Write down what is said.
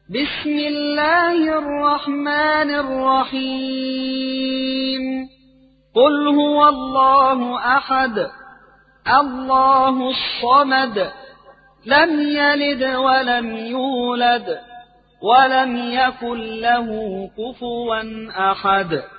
بسم الله الرحمن الرحيم قل هو الله أحد الله الصمد لم يلد ولم يولد ولم يكن له كفوا أحد